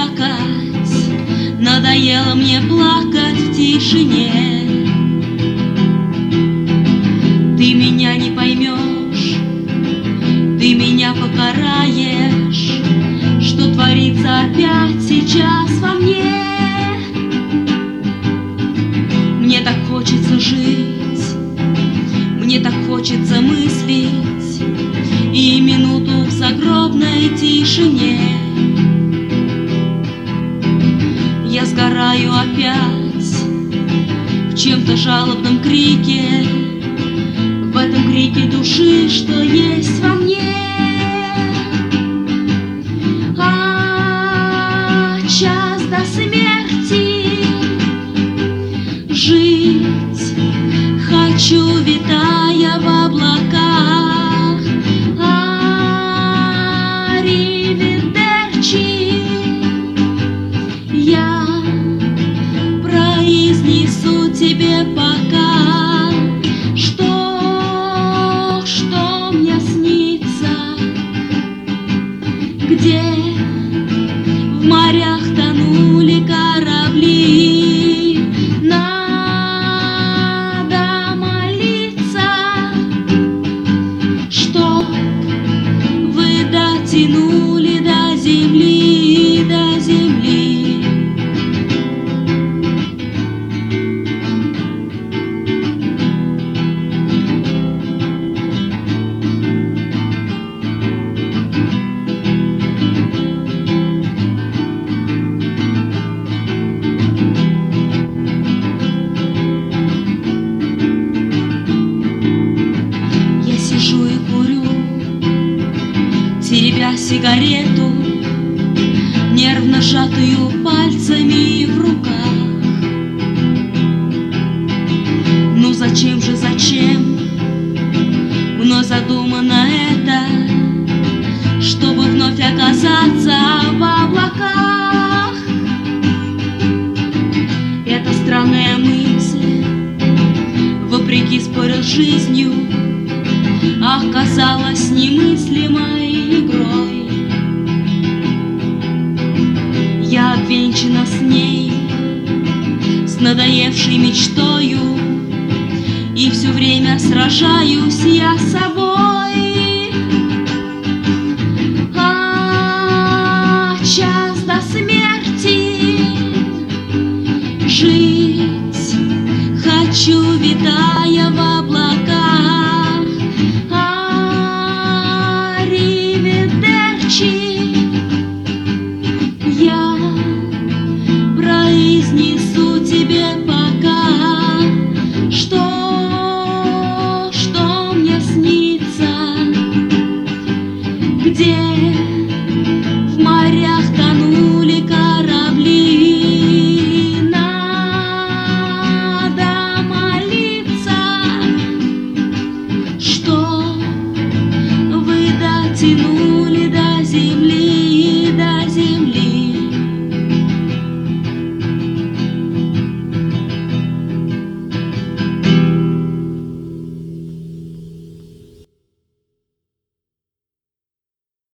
плакать, надоело мне плакать в тишине. Ты меня не поймешь, ты меня покараешь, что творится опять сейчас во мне. Мне так хочется жить, мне так хочется мыслить, и минуту в загробной тишине. Я сгораю опять в чем-то жалобном крике, в этом крике души, что есть во мне. А час до смерти жить хочу, витая в облаках. Аривидерчи, я произнесу тебе пока, что мне снится, где в морях тонули корабли. Надо молиться, чтоб вы дотянули до земли, до земли. Сижу и курю, теребя сигарету, нервно сжатую пальцами в руках. Ну зачем же, зачем мной задумано это, чтобы вновь оказаться в облаках? Это странная мысль, вопреки спорю с жизнью, оказалась немыслимой игрой. Я обвенчана с ней, с надоевшей мечтою, и все время сражаюсь я с собой. А час до смерти жить хочу, витая в облаках. Я произнесу тебе пока, что мне снится, где в морях тонули корабли. Надо молиться, что вы дотянули